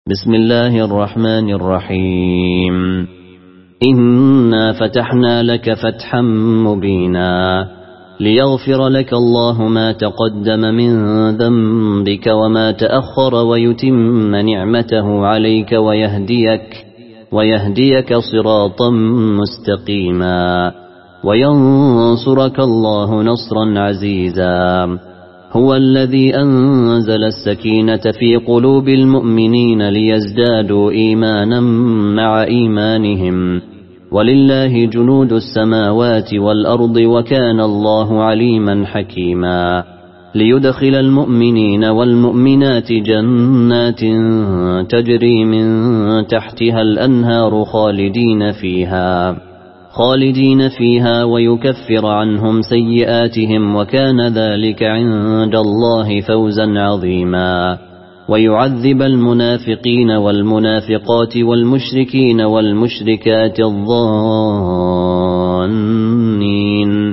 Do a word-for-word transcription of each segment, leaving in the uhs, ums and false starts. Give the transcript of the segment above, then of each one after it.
بسم الله الرحمن الرحيم إنا فتحنا لك فتحا مبينا ليغفر لك الله ما تقدم من ذنبك وما تأخر ويتم نعمته عليك ويهديك ويهديك صراطا مستقيما وينصرك الله نصرا عزيزا. هو الذي أنزل السكينة في قلوب المؤمنين ليزدادوا إيمانا مع إيمانهم ولله جنود السماوات والأرض وكان الله عليما حكيما. ليدخل المؤمنين والمؤمنات جنات تجري من تحتها الأنهار خالدين فيها خالدين فيها ويكفر عنهم سيئاتهم وكان ذلك عند الله فوزا عظيما. ويعذب المنافقين والمنافقات والمشركين والمشركات الظانين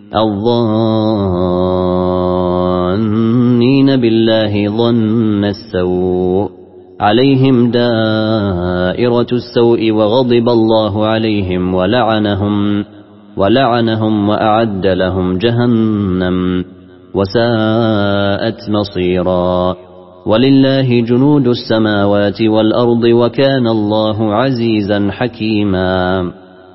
الظانين بالله ظن السوء عليهم دائرة السوء وغضب الله عليهم ولعنهم ولعنهم وأعد لهم جهنم وساءت مصيرا. ولله جنود السماوات والأرض وكان الله عزيزا حكيما.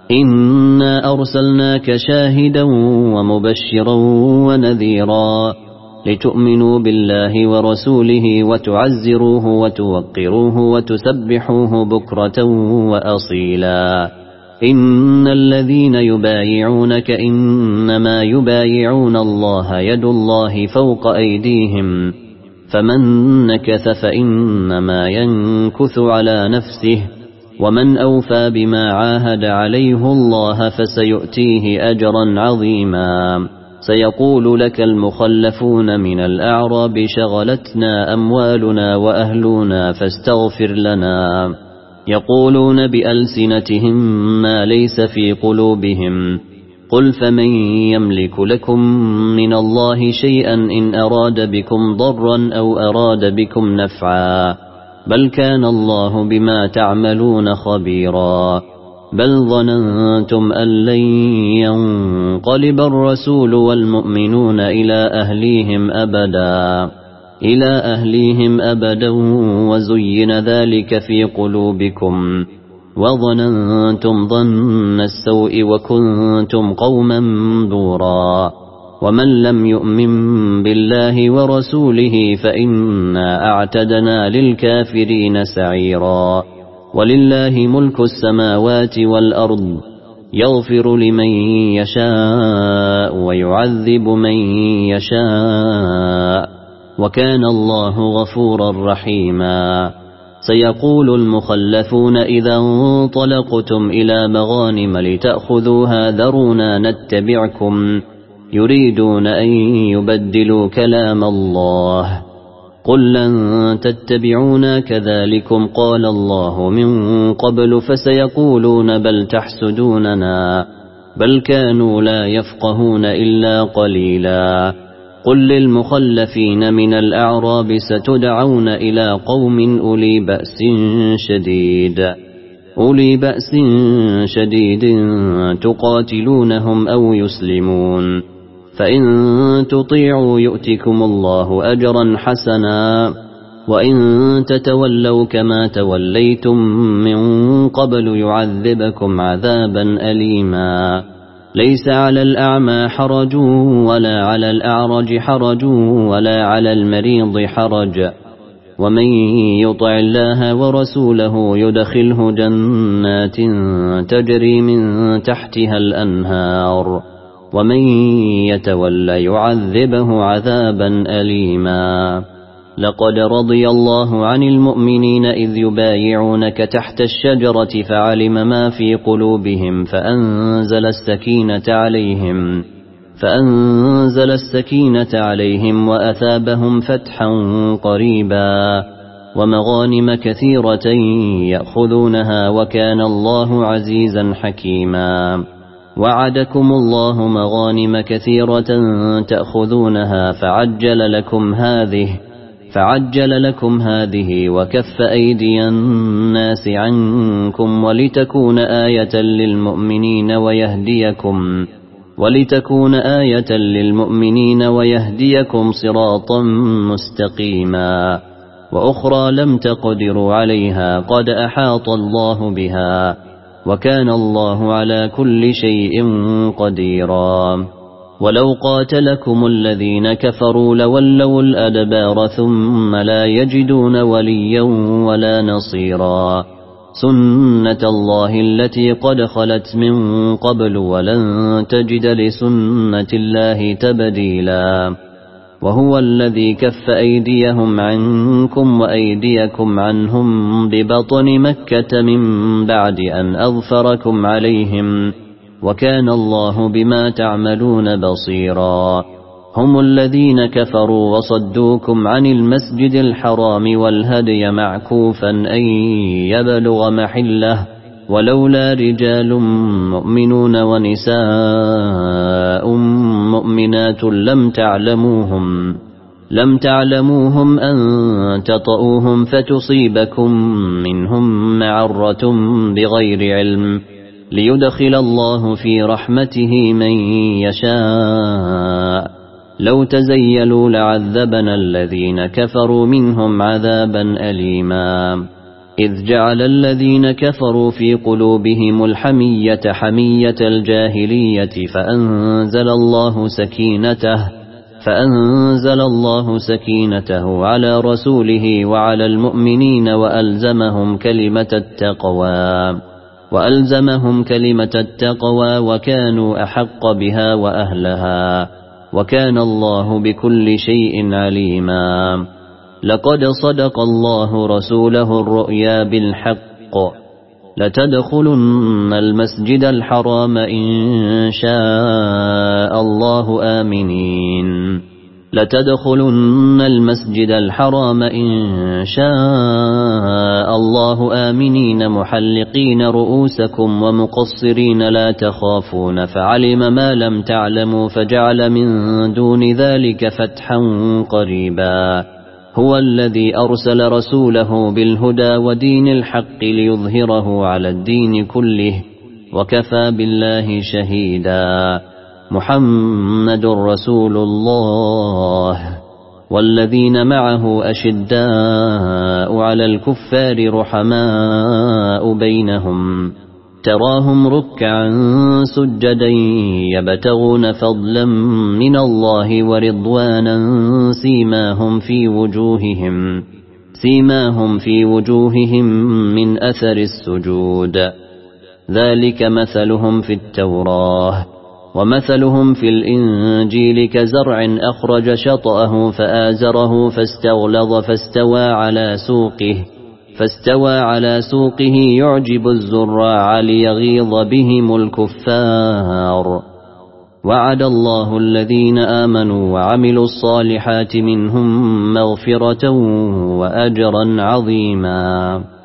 إنا أرسلناك شاهدا ومبشرا ونذيرا لتؤمنوا بالله ورسوله وتعزروه وتوقروه وتسبحوه بكرة وأصيلا. إن الذين يبايعونك إنما يبايعون الله يد الله فوق أيديهم فمن نكث فإنما ينكث على نفسه ومن أوفى بما عاهد عليه الله فسيؤتيه أجرا عظيما. سيقول لك المخلفون من الأعراب شغلتنا أموالنا وأهلنا فاستغفر لنا يقولون بألسنتهم ما ليس في قلوبهم قل فمن يملك لكم من الله شيئا إن أراد بكم ضرا أو أراد بكم نفعا بل كان الله بما تعملون خبيرا. بل ظننتم أن لن ينقلب الرسول والمؤمنون إلى أهليهم أبدا إلى أهليهم أبدا وزين ذلك في قلوبكم وظننتم ظن السوء وكنتم قوما بورا. ومن لم يؤمن بالله ورسوله فإنا أعتدنا للكافرين سعيرا. ولله ملك السماوات والأرض يغفر لمن يشاء ويعذب من يشاء وكان الله غفورا رحيما. سيقول المخلفون إذا انطلقتم إلى مغانم لتأخذوها ذرونا نتبعكم يريدون أن يبدلوا كلام الله قل لن تتبعونا كذلكم قال الله من قبل فسيقولون بل تحسدوننا بل كانوا لا يفقهون إلا قليلا. قل للمخلفين من الأعراب ستدعون إلى قوم أولي بأس شديد أولي بأس شديد تقاتلونهم أو يسلمون فإن تطيعوا يؤتكم الله أجرا حسنا وإن تتولوا كما توليتم من قبل يعذبكم عذابا أليما. ليس على الأعمى حرج ولا على الأعرج حرج ولا على المريض حرج ومن يطع الله ورسوله يدخله جنات تجري من تحتها الأنهار ومن يتولى يعذبه عذابا أليما. لقد رضي الله عن المؤمنين إذ يبايعونك تحت الشجرة فعلم ما في قلوبهم فأنزل السكينة عليهم فأنزل السكينة عليهم وأثابهم فتحا قريبا ومغانم كثيرة يأخذونها وكان الله عزيزا حكيما. وعدكم الله مغانم كثيرة تأخذونها فعجل لكم هذه فعجل لكم هذه وكف أيدي الناس عنكم ولتكون آية للمؤمنين ويهديكم ولتكون آية للمؤمنين ويهديكم صراطا مستقيما وأخرى لم تقدروا عليها قد أحاط الله بها وكان الله على كل شيء قديرا ولو قاتلكم الذين كفروا لولوا الأدبار ثم لا يجدون وليا ولا نصيرا سنة الله التي قد خلت من قبل ولن تجد لسنة الله تبديلا وهو الذي كف أيديهم عنكم وأيديكم عنهم ببطن مكة من بعد أن أظفركم عليهم وكان الله بما تعملون بصيرا هم الذين كفروا وصدوكم عن المسجد الحرام والهدي معكوفا أن يبلغ محله ولولا رجال مؤمنون ونساء مؤمنات لم تعلموهم لم تعلموهم أن تطؤوهم فتصيبكم منهم معرة بغير علم ليدخل الله في رحمته من يشاء لو تزيلوا لعذبنا الذين كفروا منهم عذابا أليما إذ جعل الذين كفروا في قلوبهم الحمية حمية الجاهلية فأنزل الله سكينته فأنزل الله سكينته على رسوله وعلى المؤمنين وألزمهم كلمة التقوى وألزمهم كلمة التقوى وكانوا أحق بها وأهلها وكان الله بكل شيء عليما لقد صدق الله رسوله الرؤيا بالحق لتدخلن المسجد الحرام إن شاء الله آمنين لتدخلن المسجد الحرام إن شاء الله آمنين محلقين رؤوسكم ومقصرين لا تخافون فعلم ما لم تعلموا فجعل من دون ذلك فتحا قريبا هو الذي أرسل رسوله بالهدى ودين الحق ليظهره على الدين كله وكفى بالله شهيدا محمد رسول الله والذين معه أشداء على الكفار رحماء بينهم تراهم ركعا سجدا يبتغون فضلا من الله ورضوانا سيماهم في وجوههم سيماهم في وجوههم من أثر السجود ذلك مثلهم في التوراة ومثلهم في الإنجيل كزرع أخرج شطأه فآزره فاستغلظ فاستوى على سوقه فاستوى على سوقه يعجب الزراع ليغيظ بهم الكفار وعد الله الذين آمنوا وعملوا الصالحات منهم مغفرة وأجرا عظيما.